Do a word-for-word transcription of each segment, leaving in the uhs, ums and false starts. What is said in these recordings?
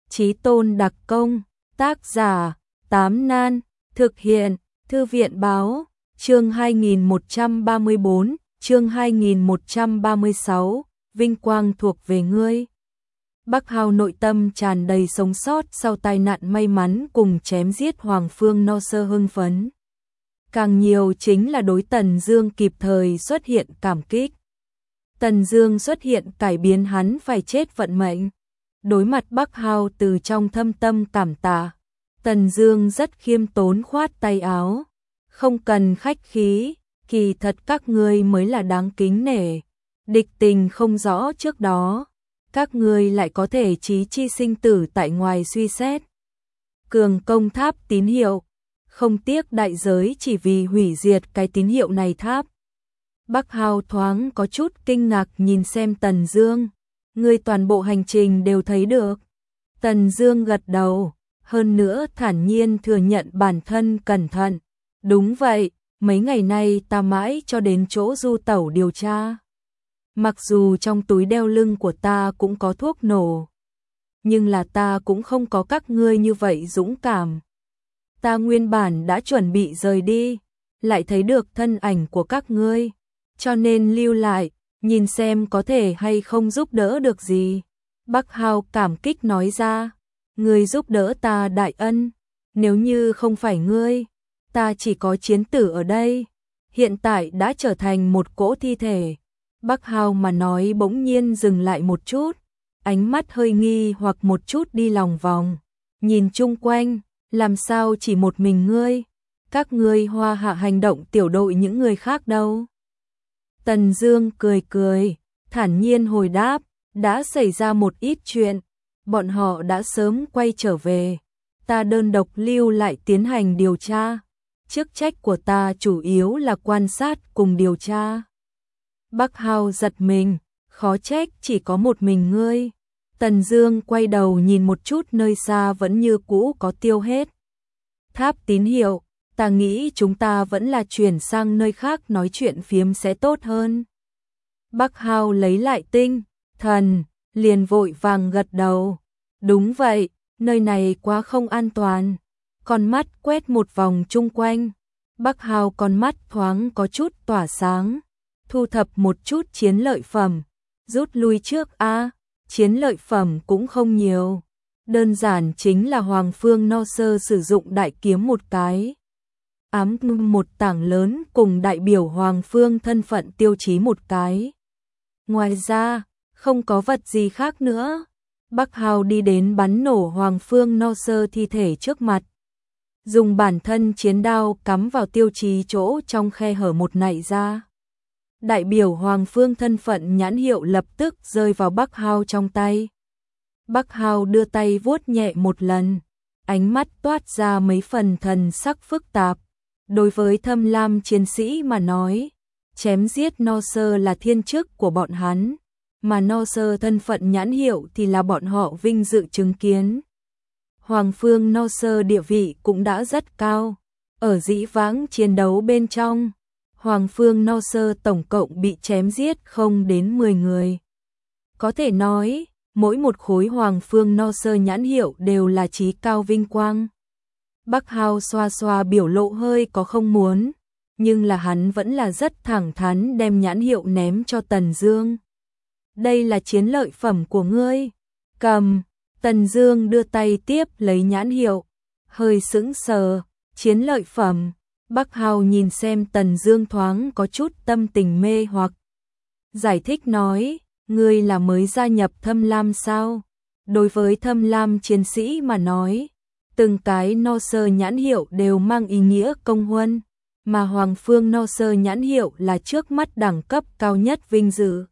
Chí tôn đặc công, tác giả, Tám Nan, thực hiện, Thư viện báo, chương hai nghìn một trăm ba mươi bốn, chương hai nghìn một trăm ba mươi sáu, vinh quang thuộc về ngươi. Bắc Hao nội tâm tràn đầy sống sót sau tai nạn may mắn cùng chém giết Hoàng Phương No Sơ hưng phấn. Càng nhiều chính là đối Tần Dương kịp thời xuất hiện cảm kích. Tần Dương xuất hiện cải biến hắn phải chết vận mệnh. Đối mặt Bắc Hao từ trong thâm tâm cảm tạ, Tần Dương rất khiêm tốn khoát tay áo, không cần khách khí, kỳ thật các ngươi mới là đáng kính nể. Địch tình không rõ trước đó, các ngươi lại có thể chí chi sinh tử tại ngoài suy xét. Cường công tháp tín hiệu, không tiếc đại giới chỉ vì hủy diệt cái tín hiệu này tháp. Bắc Hao thoáng có chút kinh ngạc nhìn xem Tần Dương, ngươi toàn bộ hành trình đều thấy được. Tần Dương gật đầu, hơn nữa thản nhiên thừa nhận bản thân cẩn thận. Đúng vậy, mấy ngày nay ta mãi cho đến chỗ du tẩu điều tra. Mặc dù trong túi đeo lưng của ta cũng có thuốc nổ, nhưng là ta cũng không có các ngươi như vậy dũng cảm. Ta nguyên bản đã chuẩn bị rời đi, lại thấy được thân ảnh của các ngươi, cho nên lưu lại, nhìn xem có thể hay không giúp đỡ được gì. Bắc Hao cảm kích nói ra, ngươi giúp đỡ ta đại ân, nếu như không phải ngươi, ta chỉ có chiến tử ở đây, hiện tại đã trở thành một cỗ thi thể. Bắc Hao mà nói bỗng nhiên dừng lại một chút, ánh mắt hơi nghi hoặc một chút đi lòng vòng, nhìn chung quanh, làm sao chỉ một mình ngươi, các ngươi Hoa Hạ hành động tiểu đội những người khác đâu? Tần Dương cười cười, thản nhiên hồi đáp, đã xảy ra một ít chuyện, bọn họ đã sớm quay trở về, ta đơn độc lưu lại tiến hành điều tra, chức trách của ta chủ yếu là quan sát cùng điều tra. Bắc Hao giật mình, khó trách chỉ có một mình ngươi. Tần Dương quay đầu nhìn một chút nơi xa vẫn như cũ có tiêu hết tháp tín hiệu, ta nghĩ chúng ta vẫn là chuyển sang nơi khác nói chuyện phiếm sẽ tốt hơn. Bắc Hao lấy lại tinh thần, liền vội vàng gật đầu. Đúng vậy, nơi này quá không an toàn. Con mắt quét một vòng chung quanh, Bắc Hao con mắt thoáng có chút tỏa sáng, thu thập một chút chiến lợi phẩm, rút lui trước a, à, chiến lợi phẩm cũng không nhiều, đơn giản chính là Hoàng Phương No Sơ sử dụng đại kiếm một cái, ám một tảng lớn cùng đại biểu Hoàng Phương thân phận tiêu chí một cái. Ngoài ra, không có vật gì khác nữa. Bắc Hao đi đến bắn nổ Hoàng Phương No Sơ thi thể trước mặt, dùng bản thân chiến đao cắm vào tiêu chí chỗ trong khe hở một nảy ra. Đại biểu Hoàng Phương thân phận nhãn hiệu lập tức rơi vào Bắc Hao trong tay. Bắc Hao đưa tay vuốt nhẹ một lần, ánh mắt toát ra mấy phần thần sắc phức tạp. Đối với Thâm Lam chiến sĩ mà nói, chém giết No Sơ là thiên chức của bọn hắn, mà No Sơ thân phận nhãn hiệu thì là bọn họ vinh dự chứng kiến. Hoàng Phương No Sơ địa vị cũng đã rất cao, ở dĩ vãng chiến đấu bên trong, Hoàng Phương No Sơ tổng cộng bị chém giết không đến mười người. Có thể nói, mỗi một khối Hoàng Phương No Sơ nhãn hiệu đều là chí cao vinh quang. Bắc Hao xoa xoa biểu lộ hơi có không muốn, nhưng là hắn vẫn là rất thẳng thắn đem nhãn hiệu ném cho Tần Dương. Đây là chiến lợi phẩm của ngươi, cầm. Tần Dương đưa tay tiếp lấy nhãn hiệu, hơi sững sờ, chiến lợi phẩm. Bắc Hao nhìn xem Tần Dương thoáng có chút tâm tình mê hoặc. Giải thích nói, ngươi là mới gia nhập Thâm Lam sao? Đối với Thâm Lam chiến sĩ mà nói, từng cái No Sơ nhãn hiệu đều mang ý nghĩa công huân, mà Hoàng Phương No Sơ nhãn hiệu là trước mắt đẳng cấp cao nhất vinh dự.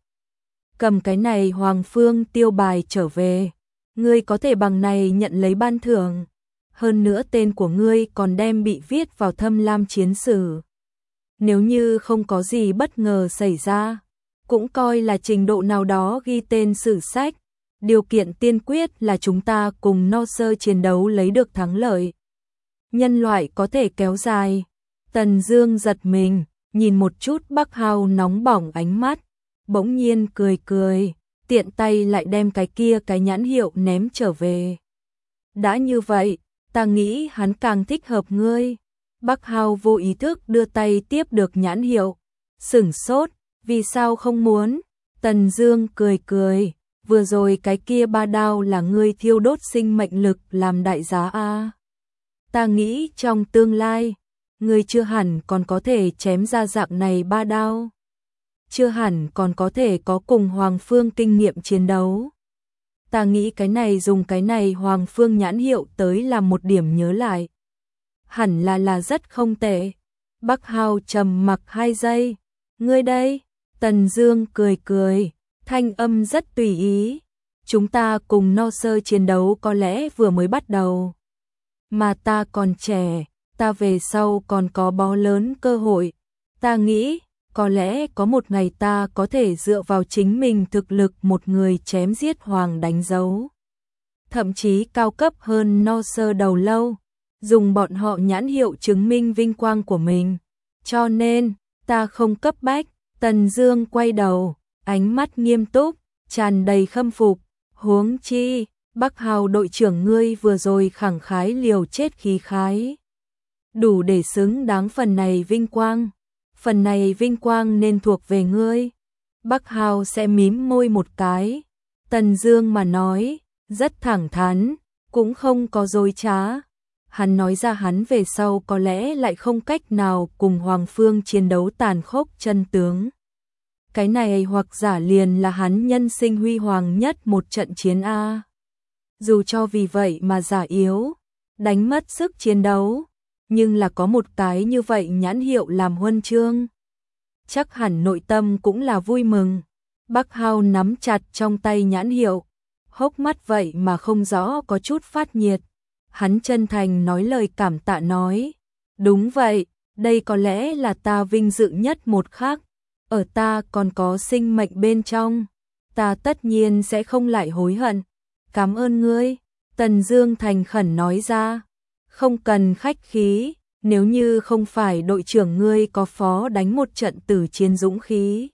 Cầm cái này Hoàng Phương tiêu bài trở về, ngươi có thể bằng này nhận lấy ban thưởng. Hơn nữa tên của ngươi còn đem bị viết vào Thâm Lam chiến sử. Nếu như không có gì bất ngờ xảy ra, cũng coi là trình độ nào đó ghi tên sử sách. Điều kiện tiên quyết là chúng ta cùng No Sơ chiến đấu lấy được thắng lợi. Nhân loại có thể kéo dài. Tần Dương giật mình, nhìn một chút Bắc Hao nóng bỏng ánh mắt, bỗng nhiên cười cười, tiện tay lại đem cái kia cái nhãn hiệu ném trở về. đã như vậy, ta nghĩ hắn càng thích hợp ngươi. Bắc Hao vô ý thức đưa tay tiếp được nhãn hiệu, sửng sốt, vì sao không muốn? Tần Dương cười cười, vừa rồi cái kia ba đao là ngươi thiêu đốt sinh mệnh lực làm đại giá a. Ta nghĩ trong tương lai, ngươi chưa hẳn còn có thể chém ra dạng này ba đao. Chưa hẳn còn có thể có cùng Hoàng Phương kinh nghiệm chiến đấu. Ta nghĩ cái này dùng cái này Hoàng Phương nhãn hiệu tới làm một điểm nhớ lại. Hẳn là là rất không tệ. Bắc Hao trầm mặc hai giây. Ngươi đây? Tần Dương cười cười, thanh âm rất tùy ý. Chúng ta cùng No Sơ chiến đấu có lẽ vừa mới bắt đầu. Mà ta còn trẻ, ta về sau còn có bó lớn cơ hội. Ta nghĩ, có lẽ có một ngày ta có thể dựa vào chính mình thực lực một người chém giết hoàng đánh dấu. Thậm chí cao cấp hơn No Sơ đầu lâu, dùng bọn họ nhãn hiệu chứng minh vinh quang của mình. Cho nên, ta không cấp bách. Tần Dương quay đầu, ánh mắt nghiêm túc, tràn đầy khâm phục. Huống chi, Bắc Hao đội trưởng ngươi vừa rồi khẳng khái liều chết khí khái. Đủ để xứng đáng phần này vinh quang. Phần này vinh quang nên thuộc về ngươi. Bắc Hao sẽ mím môi một cái. Tần Dương mà nói, rất thẳng thắn, cũng không có dối trá. Hắn nói ra hắn về sau có lẽ lại không cách nào cùng Hoàng Phương chiến đấu tàn khốc chân tướng. Cái này hoặc giả liền là hắn nhân sinh huy hoàng nhất một trận chiến A. Dù cho vì vậy mà giả yếu, đánh mất sức chiến đấu, nhưng là có một cái như vậy nhãn hiệu làm huân chương. Chắc hẳn nội tâm cũng là vui mừng. Bắc Hao nắm chặt trong tay nhãn hiệu, hốc mắt vậy mà không rõ có chút phát nhiệt. Hắn chân thành nói lời cảm tạ nói, đúng vậy, đây có lẽ là ta vinh dự nhất một khắc, ở ta còn có sinh mệnh bên trong, ta tất nhiên sẽ không lại hối hận. Cảm ơn ngươi, Tần Dương thành khẩn nói ra, không cần khách khí, nếu như không phải đội trưởng ngươi có phó đánh một trận tử chiến dũng khí,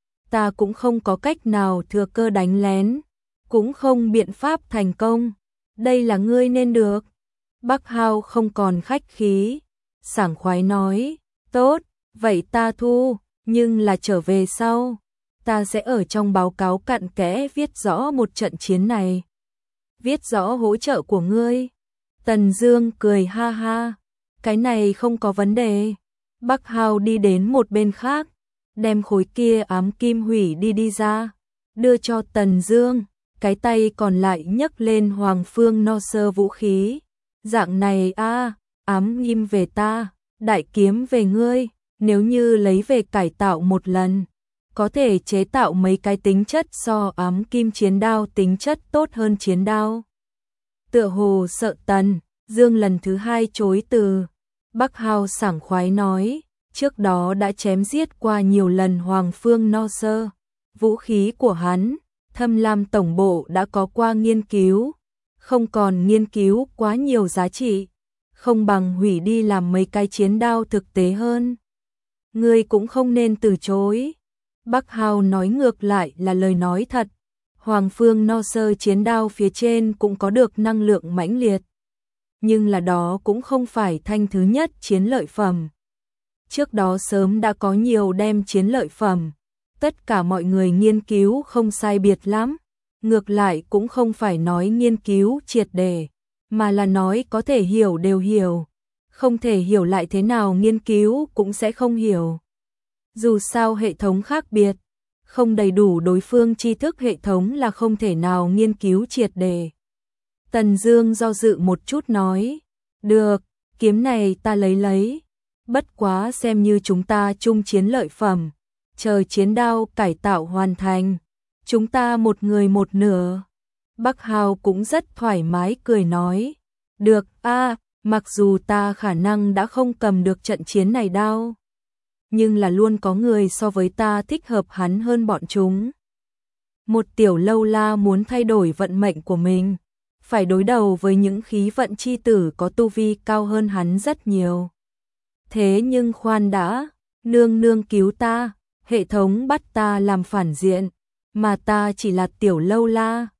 ta cũng không có cách nào thừa cơ đánh lén, cũng không biện pháp thành công. Đây là ngươi nên được. Bắc Hao không còn khách khí, sảng khoái nói, tốt, vậy ta thu, nhưng là trở về sau, ta sẽ ở trong báo cáo cặn kẽ viết rõ một trận chiến này. Viết rõ hỗ trợ của ngươi. Tần Dương cười ha ha, cái này không có vấn đề. Bắc Hao đi đến một bên khác, đem khối kia ám kim hủy đi đi ra, đưa cho Tần Dương. Cái tay còn lại nhấc lên Hoàng Phương No Sơ vũ khí. Dạng này a, à, ám nghiêm về ta, đại kiếm về ngươi, nếu như lấy về cải tạo một lần, có thể chế tạo mấy cái tính chất so ám kim chiến đao tính chất tốt hơn chiến đao. Tựa hồ sợ Tần Dương lần thứ hai chối từ. Bắc Hao sảng khoái nói, trước đó đã chém giết qua nhiều lần Hoàng Phương No Sơ, vũ khí của hắn Thâm Lam tổng bộ đã có qua nghiên cứu, không còn nghiên cứu quá nhiều giá trị, không bằng hủy đi làm mấy cái chiến đao thực tế hơn. Ngươi cũng không nên từ chối. Bắc Hao nói ngược lại là lời nói thật. Hoàng Phương No Sơ chiến đao phía trên cũng có được năng lượng mãnh liệt, nhưng là đó cũng không phải thanh thứ nhất chiến lợi phẩm. Trước đó sớm đã có nhiều đem chiến lợi phẩm. Tất cả mọi người nghiên cứu không sai biệt lắm, ngược lại cũng không phải nói nghiên cứu triệt để, mà là nói có thể hiểu đều hiểu, không thể hiểu lại thế nào nghiên cứu cũng sẽ không hiểu. Dù sao hệ thống khác biệt, không đầy đủ đối phương tri thức hệ thống là không thể nào nghiên cứu triệt để. Tần Dương do dự một chút nói, được, kiếm này ta lấy lấy, bất quá xem như chúng ta chung chiến lợi phẩm. Chờ chiến đao cải tạo hoàn thành, chúng ta một người một nửa. Bắc Hao cũng rất thoải mái cười nói, được a, à, mặc dù ta khả năng đã không cầm được trận chiến này đao, nhưng là luôn có người so với ta thích hợp hắn hơn bọn chúng. Một tiểu lâu la muốn thay đổi vận mệnh của mình, phải đối đầu với những khí vận chi tử có tu vi cao hơn hắn rất nhiều. Thế nhưng khoan đã, nương nương cứu ta. Hệ thống bắt ta làm phản diện, mà ta chỉ là tiểu lâu la,